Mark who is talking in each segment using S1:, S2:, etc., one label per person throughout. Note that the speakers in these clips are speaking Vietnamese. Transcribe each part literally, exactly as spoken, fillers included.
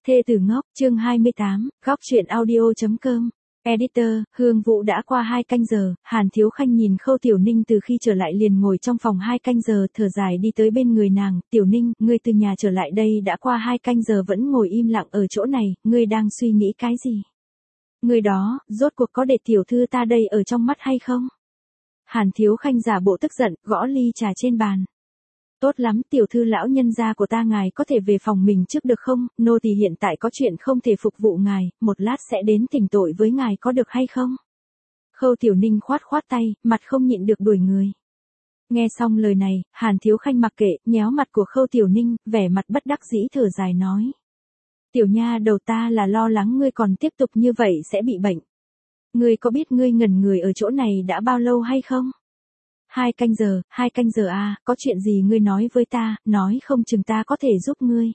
S1: Thê tử ngốc, chương hai mươi tám, góc truyện audio.com. Editor, Hương Vũ đã qua hai canh giờ, Hàn Thiếu Khanh nhìn Khâu Tiểu Ninh từ khi trở lại liền ngồi trong phòng hai canh giờ, thở dài đi tới bên người nàng, Tiểu Ninh, ngươi từ nhà trở lại đây đã qua hai canh giờ vẫn ngồi im lặng ở chỗ này, ngươi đang suy nghĩ cái gì? Ngươi đó, rốt cuộc có để tiểu thư ta đây ở trong mắt hay không? Hàn Thiếu Khanh giả bộ tức giận, gõ ly trà trên bàn. Tốt lắm, tiểu thư lão nhân gia của ta, ngài có thể về phòng mình trước được không? Nô tỳ hiện tại có chuyện không thể phục vụ ngài, một lát sẽ đến thỉnh tội với ngài có được hay không? Khâu Tiểu Ninh khoát khoát tay, mặt không nhịn được đuổi người. Nghe xong lời này, Hàn Thiếu Khanh mặc kệ, nhéo mặt của Khâu Tiểu Ninh, vẻ mặt bất đắc dĩ thở dài nói. Tiểu nha đầu, ta là lo lắng ngươi còn tiếp tục như vậy sẽ bị bệnh. Ngươi có biết ngươi ngẩn người ở chỗ này đã bao lâu hay không? Hai canh giờ, hai canh giờ à, có chuyện gì ngươi nói với ta, nói không chừng ta có thể giúp ngươi.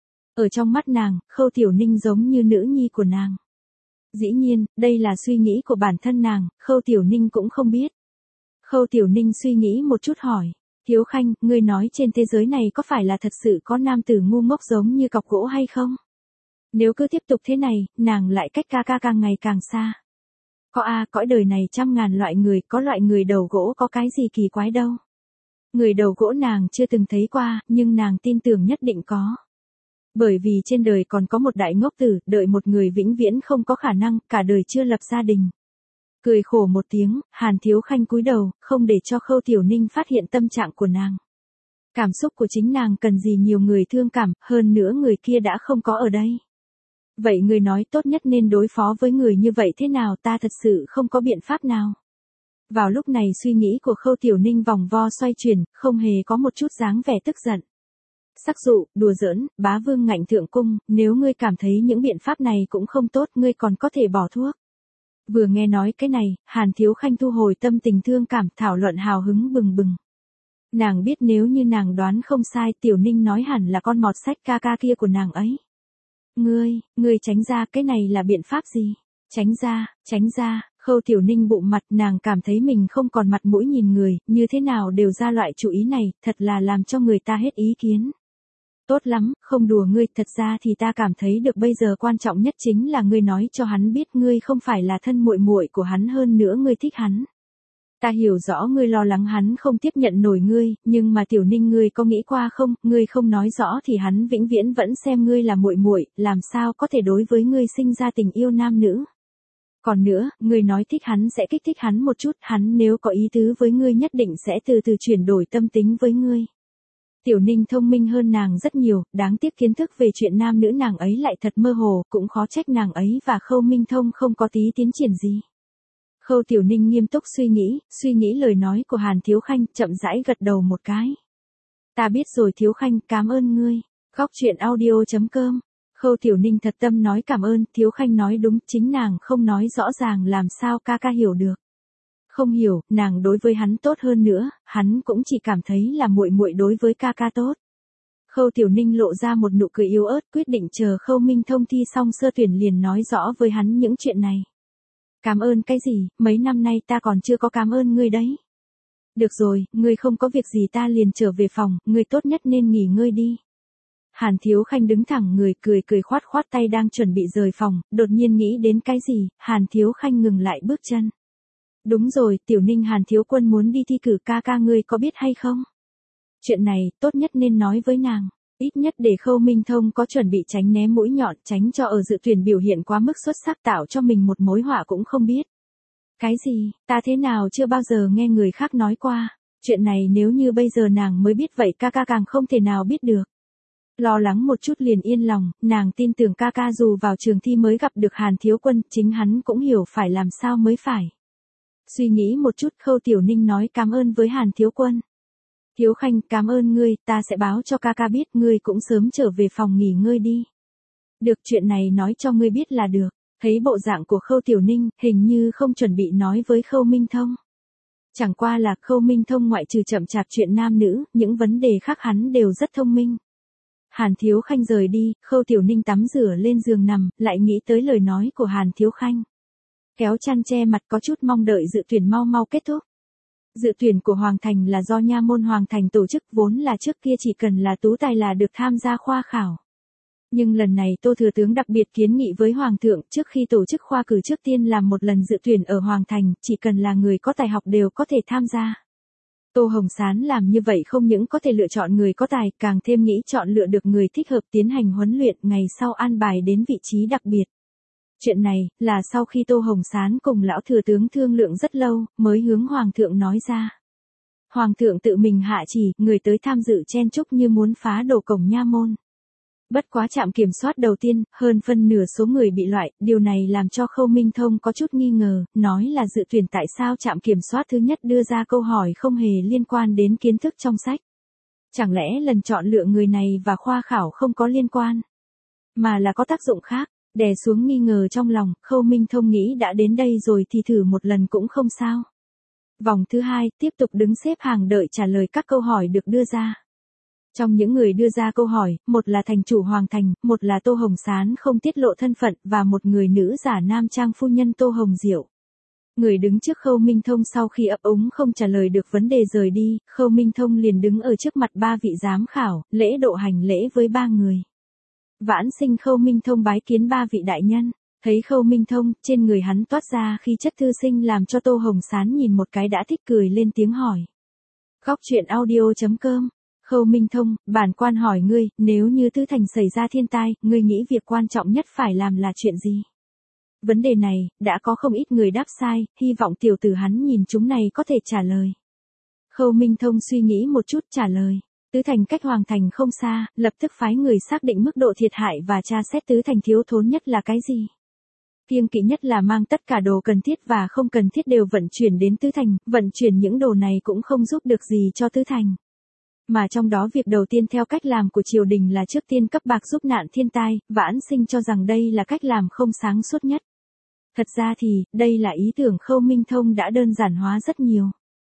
S1: Ở trong mắt nàng, Khâu Tiểu Ninh giống như nữ nhi của nàng. Dĩ nhiên, đây là suy nghĩ của bản thân nàng, Khâu Tiểu Ninh cũng không biết. Khâu Tiểu Ninh suy nghĩ một chút hỏi, Thiếu Khanh, ngươi nói trên thế giới này có phải là thật sự có nam tử ngu ngốc giống như cọc gỗ hay không? Nếu cứ tiếp tục thế này, nàng lại cách ca ca càng ngày càng xa. Có a, à, cõi đời này trăm ngàn loại người, có loại người đầu gỗ có cái gì kỳ quái đâu. Người đầu gỗ nàng chưa từng thấy qua, nhưng nàng tin tưởng nhất định có. Bởi vì trên đời còn có một đại ngốc tử, đợi một người vĩnh viễn không có khả năng, cả đời chưa lập gia đình. Cười khổ một tiếng, Hàn Thiếu Khanh cúi đầu, không để cho Khâu Tiểu Ninh phát hiện tâm trạng của nàng. Cảm xúc của chính nàng cần gì nhiều người thương cảm, hơn nữa người kia đã không có ở đây. Vậy người nói tốt nhất nên đối phó với người như vậy thế nào, ta thật sự không có biện pháp nào. Vào lúc này suy nghĩ của Khâu Tiểu Ninh vòng vo xoay chuyển, không hề có một chút dáng vẻ tức giận. Sắc dụ, đùa giỡn, bá vương ngạnh thượng cung, nếu ngươi cảm thấy những biện pháp này cũng không tốt, ngươi còn có thể bỏ thuốc. Vừa nghe nói cái này, Hàn Thiếu Khanh thu hồi tâm tình thương cảm, thảo luận hào hứng bừng bừng. Nàng biết nếu như nàng đoán không sai, Tiểu Ninh nói hẳn là con mọt sách ca ca kia của nàng ấy. Ngươi, ngươi tránh ra, cái này là biện pháp gì? Tránh ra, tránh ra, Khâu Tiểu Ninh bụng mặt, nàng cảm thấy mình không còn mặt mũi nhìn người, như thế nào đều ra loại chủ ý này, thật là làm cho người ta hết ý kiến. Tốt lắm, không đùa ngươi, thật ra thì ta cảm thấy được bây giờ quan trọng nhất chính là ngươi nói cho hắn biết ngươi không phải là thân muội muội của hắn, hơn nữa ngươi thích hắn. Ta hiểu rõ ngươi lo lắng hắn không tiếp nhận nổi ngươi, nhưng mà Tiểu Ninh, ngươi có nghĩ qua không, ngươi không nói rõ thì hắn vĩnh viễn vẫn xem ngươi là muội muội, làm sao có thể đối với ngươi sinh ra tình yêu nam nữ. Còn nữa, ngươi nói thích hắn sẽ kích thích hắn một chút, hắn nếu có ý tứ với ngươi nhất định sẽ từ từ chuyển đổi tâm tính với ngươi. Tiểu Ninh thông minh hơn nàng rất nhiều, đáng tiếc kiến thức về chuyện nam nữ nàng ấy lại thật mơ hồ, cũng khó trách nàng ấy và Khâu Minh Thông không có tí tiến triển gì. Khâu Tiểu Ninh nghiêm túc suy nghĩ, suy nghĩ lời nói của Hàn Thiếu Khanh, chậm rãi gật đầu một cái. Ta biết rồi Thiếu Khanh, cảm ơn ngươi. Góc truyện audio.com. Khâu Tiểu Ninh thật tâm nói cảm ơn, Thiếu Khanh nói đúng, chính nàng không nói rõ ràng làm sao ca ca hiểu được. Không hiểu, nàng đối với hắn tốt hơn nữa, hắn cũng chỉ cảm thấy là muội muội đối với ca ca tốt. Khâu Tiểu Ninh lộ ra một nụ cười yếu ớt, quyết định chờ Khâu Minh Thông thi xong sơ tuyển liền nói rõ với hắn những chuyện này. Cảm ơn cái gì, mấy năm nay ta còn chưa có cảm ơn ngươi đấy. Được rồi, ngươi không có việc gì ta liền trở về phòng, ngươi tốt nhất nên nghỉ ngơi đi. Hàn Thiếu Khanh đứng thẳng người, cười cười khoát khoát tay đang chuẩn bị rời phòng, đột nhiên nghĩ đến cái gì, Hàn Thiếu Khanh ngừng lại bước chân. Đúng rồi, Tiểu Ninh, Hàn Thiếu Quân muốn đi thi cử, ca ca ngươi có biết hay không? Chuyện này, tốt nhất nên nói với nàng. Ít nhất để Khâu Minh Thông có chuẩn bị tránh né mũi nhọn, tránh cho ở dự tuyển biểu hiện quá mức xuất sắc tạo cho mình một mối họa cũng không biết. Cái gì, ta thế nào chưa bao giờ nghe người khác nói qua, chuyện này nếu như bây giờ nàng mới biết vậy ca ca càng không thể nào biết được. Lo lắng một chút liền yên lòng, nàng tin tưởng ca ca dù vào trường thi mới gặp được Hàn Thiếu Quân, chính hắn cũng hiểu phải làm sao mới phải. Suy nghĩ một chút, Khâu Tiểu Ninh nói cảm ơn với Hàn Thiếu Quân. Thiếu Khanh, cảm ơn ngươi, ta sẽ báo cho ca ca biết, ngươi cũng sớm trở về phòng nghỉ ngơi đi. Được, chuyện này nói cho ngươi biết là được. Thấy bộ dạng của Khâu Tiểu Ninh, hình như không chuẩn bị nói với Khâu Minh Thông. Chẳng qua là Khâu Minh Thông ngoại trừ chậm chạp chuyện nam nữ, những vấn đề khác hắn đều rất thông minh. Hàn Thiếu Khanh rời đi, Khâu Tiểu Ninh tắm rửa lên giường nằm, lại nghĩ tới lời nói của Hàn Thiếu Khanh. Kéo chăn che mặt có chút mong đợi dự tuyển mau mau kết thúc. Dự tuyển của Hoàng Thành là do nha môn Hoàng Thành tổ chức, vốn là trước kia chỉ cần là tú tài là được tham gia khoa khảo. Nhưng lần này Tô Thừa Tướng đặc biệt kiến nghị với Hoàng thượng trước khi tổ chức khoa cử trước tiên làm một lần dự tuyển ở Hoàng Thành, chỉ cần là người có tài học đều có thể tham gia. Tô Hồng Sán làm như vậy không những có thể lựa chọn người có tài, càng thêm nghĩ chọn lựa được người thích hợp tiến hành huấn luyện, ngày sau an bài đến vị trí đặc biệt. Chuyện này, là sau khi Tô Hồng Sán cùng lão thừa tướng thương lượng rất lâu, mới hướng Hoàng thượng nói ra. Hoàng thượng tự mình hạ chỉ, người tới tham dự chen chúc như muốn phá đổ cổng nha môn. Bất quá trạm kiểm soát đầu tiên, hơn phân nửa số người bị loại, điều này làm cho Khâu Minh Thông có chút nghi ngờ, nói là dự tuyển tại sao trạm kiểm soát thứ nhất đưa ra câu hỏi không hề liên quan đến kiến thức trong sách. Chẳng lẽ lần chọn lựa người này và khoa khảo không có liên quan, mà là có tác dụng khác. Đè xuống nghi ngờ trong lòng, Khâu Minh Thông nghĩ đã đến đây rồi thì thử một lần cũng không sao. Vòng thứ hai, tiếp tục đứng xếp hàng đợi trả lời các câu hỏi được đưa ra. Trong những người đưa ra câu hỏi, một là thành chủ Hoàng Thành, một là Tô Hồng Sán không tiết lộ thân phận và một người nữ giả nam trang phu nhân Tô Hồng Diệu. Người đứng trước Khâu Minh Thông sau khi ấp úng không trả lời được vấn đề rời đi, Khâu Minh Thông liền đứng ở trước mặt ba vị giám khảo, lễ độ hành lễ với ba người. Vãn sinh Khâu Minh Thông bái kiến ba vị đại nhân. Thấy Khâu Minh Thông, trên người hắn toát ra khí chất thư sinh làm cho Tô Hồng Sán nhìn một cái đã thích cười lên tiếng hỏi. Góc truyện audio chấm com. Khâu Minh Thông, bản quan hỏi ngươi, nếu như Tứ Thành xảy ra thiên tai, ngươi nghĩ việc quan trọng nhất phải làm là chuyện gì? Vấn đề này, đã có không ít người đáp sai, hy vọng tiểu tử hắn nhìn chúng này có thể trả lời. Khâu Minh Thông suy nghĩ một chút trả lời. Tứ Thành cách Hoàng Thành không xa, lập tức phái người xác định mức độ thiệt hại và tra xét Tứ Thành thiếu thốn nhất là cái gì. Kiêng kỵ nhất là mang tất cả đồ cần thiết và không cần thiết đều vận chuyển đến Tứ Thành, vận chuyển những đồ này cũng không giúp được gì cho Tứ Thành. Mà trong đó việc đầu tiên theo cách làm của triều đình là trước tiên cấp bạc giúp nạn thiên tai, Vãn Sinh cho rằng đây là cách làm không sáng suốt nhất. Thật ra thì, đây là ý tưởng Khâu Minh Thông đã đơn giản hóa rất nhiều.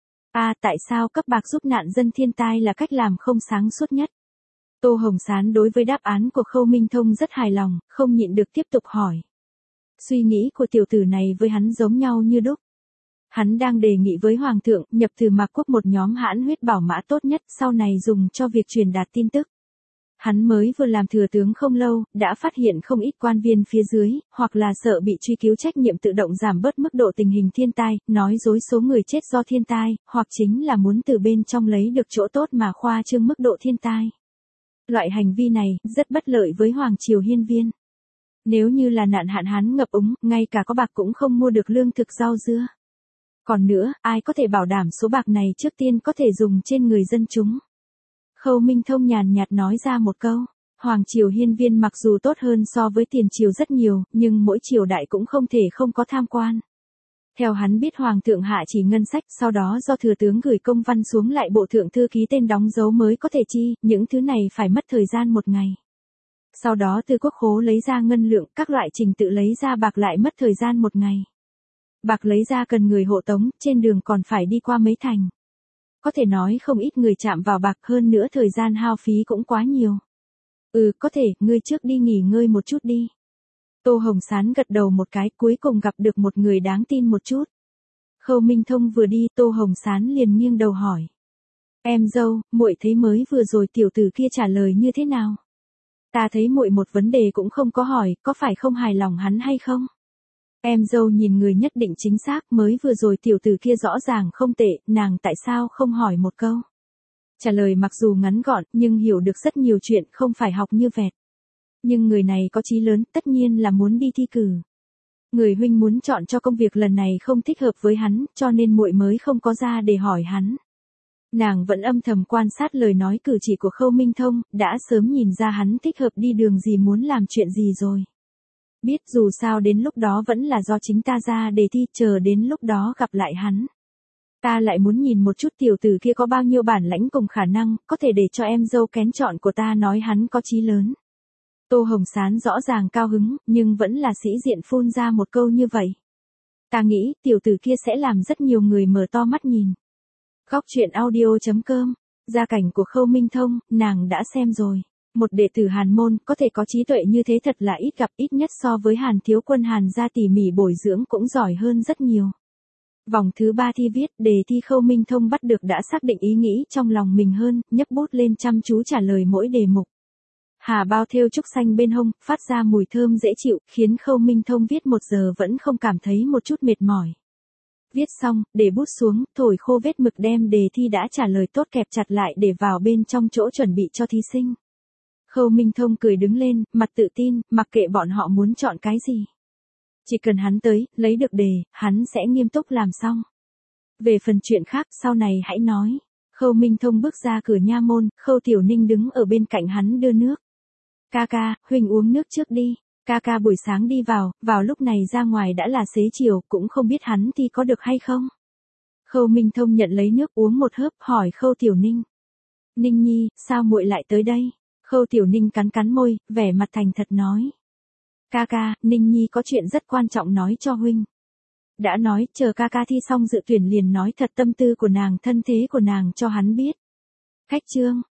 S1: À, tại sao cấp bạc giúp nạn dân thiên tai là cách làm không sáng suốt nhất? Tô Hồng Sán đối với đáp án của Khâu Minh Thông rất hài lòng, không nhịn được tiếp tục hỏi. Suy nghĩ của tiểu tử này với hắn giống nhau như đúc. Hắn đang đề nghị với Hoàng thượng nhập từ Mạc Quốc một nhóm hãn huyết bảo mã tốt nhất sau này dùng cho việc truyền đạt tin tức. Hắn mới vừa làm thừa tướng không lâu, đã phát hiện không ít quan viên phía dưới, hoặc là sợ bị truy cứu trách nhiệm tự động giảm bớt mức độ tình hình thiên tai, nói dối số người chết do thiên tai, hoặc chính là muốn từ bên trong lấy được chỗ tốt mà khoa trương mức độ thiên tai. Loại hành vi này, rất bất lợi với Hoàng Triều hiên viên. Nếu như là nạn hạn hán ngập úng, ngay cả có bạc cũng không mua được lương thực rau dưa. Còn nữa, ai có thể bảo đảm số bạc này trước tiên có thể dùng trên người dân chúng? Khâu Minh Thông nhàn nhạt nói ra một câu, Hoàng Triều hiên viên mặc dù tốt hơn so với tiền triều rất nhiều, nhưng mỗi triều đại cũng không thể không có tham quan. Theo hắn biết Hoàng thượng hạ chỉ ngân sách, sau đó do thừa tướng gửi công văn xuống lại bộ thượng thư ký tên đóng dấu mới có thể chi, những thứ này phải mất thời gian một ngày. Sau đó từ quốc khố lấy ra ngân lượng, các loại trình tự lấy ra bạc lại mất thời gian một ngày. Bạc lấy ra cần người hộ tống, trên đường còn phải đi qua mấy thành. Có thể nói không ít người chạm vào bạc, hơn nữa thời gian hao phí cũng quá nhiều. Ừ, có thể, ngươi trước đi nghỉ ngơi một chút đi. Tô Hồng Sán gật đầu một cái, cuối cùng gặp được một người đáng tin một chút. Khâu Minh Thông vừa đi, Tô Hồng Sán liền nghiêng đầu hỏi. Em dâu, muội thấy mới vừa rồi tiểu tử kia trả lời như thế nào? Ta thấy muội một vấn đề cũng không có hỏi, có phải không hài lòng hắn hay không? Em dâu nhìn người nhất định chính xác, mới vừa rồi tiểu tử kia rõ ràng không tệ, nàng tại sao không hỏi một câu? Trả lời mặc dù ngắn gọn, nhưng hiểu được rất nhiều chuyện, không phải học như vẹt. Nhưng người này có chí lớn, tất nhiên là muốn đi thi cử. Người huynh muốn chọn cho công việc lần này không thích hợp với hắn, cho nên muội mới không có ra để hỏi hắn. Nàng vẫn âm thầm quan sát lời nói cử chỉ của Khâu Minh Thông, đã sớm nhìn ra hắn thích hợp đi đường gì muốn làm chuyện gì rồi. Biết dù sao đến lúc đó vẫn là do chính ta ra đề thi, chờ đến lúc đó gặp lại hắn. Ta lại muốn nhìn một chút tiểu tử kia có bao nhiêu bản lãnh cùng khả năng, có thể để cho em dâu kén chọn của ta nói hắn có chí lớn. Tô Hồng Sán rõ ràng cao hứng, nhưng vẫn là sĩ diện phun ra một câu như vậy. Ta nghĩ, tiểu tử kia sẽ làm rất nhiều người mở to mắt nhìn. Góc truyện audio chấm com, gia cảnh của Khâu Minh Thông, nàng đã xem rồi. Một đệ tử Hàn môn, có thể có trí tuệ như thế thật là ít gặp, ít nhất so với Hàn thiếu quân Hàn gia tỉ mỉ bồi dưỡng cũng giỏi hơn rất nhiều. Vòng thứ ba thi viết, đề thi Khâu Minh Thông bắt được đã xác định ý nghĩ trong lòng mình hơn, nhấc bút lên chăm chú trả lời mỗi đề mục. Hà bao thêu trúc xanh bên hông, phát ra mùi thơm dễ chịu, khiến Khâu Minh Thông viết một giờ vẫn không cảm thấy một chút mệt mỏi. Viết xong, để bút xuống, thổi khô vết mực đem đề thi đã trả lời tốt kẹp chặt lại để vào bên trong chỗ chuẩn bị cho thí sinh. Khâu Minh Thông cười đứng lên, mặt tự tin, mặc kệ bọn họ muốn chọn cái gì. Chỉ cần hắn tới, lấy được đề, hắn sẽ nghiêm túc làm xong. Về phần chuyện khác, sau này hãy nói. Khâu Minh Thông bước ra cửa nha môn, Khâu Tiểu Ninh đứng ở bên cạnh hắn đưa nước. Ca ca, huynh uống nước trước đi. Ca ca buổi sáng đi vào, vào lúc này ra ngoài đã là xế chiều, cũng không biết hắn thì có được hay không. Khâu Minh Thông nhận lấy nước uống một hớp, hỏi Khâu Tiểu Ninh. Ninh nhi, sao muội lại tới đây? Khâu Tiểu Ninh cắn cắn môi, vẻ mặt thành thật nói. Ca ca, Ninh nhi có chuyện rất quan trọng nói cho huynh. Đã nói, chờ ca ca thi xong dự tuyển liền nói thật tâm tư của nàng, thân thế của nàng cho hắn biết. Khách trương,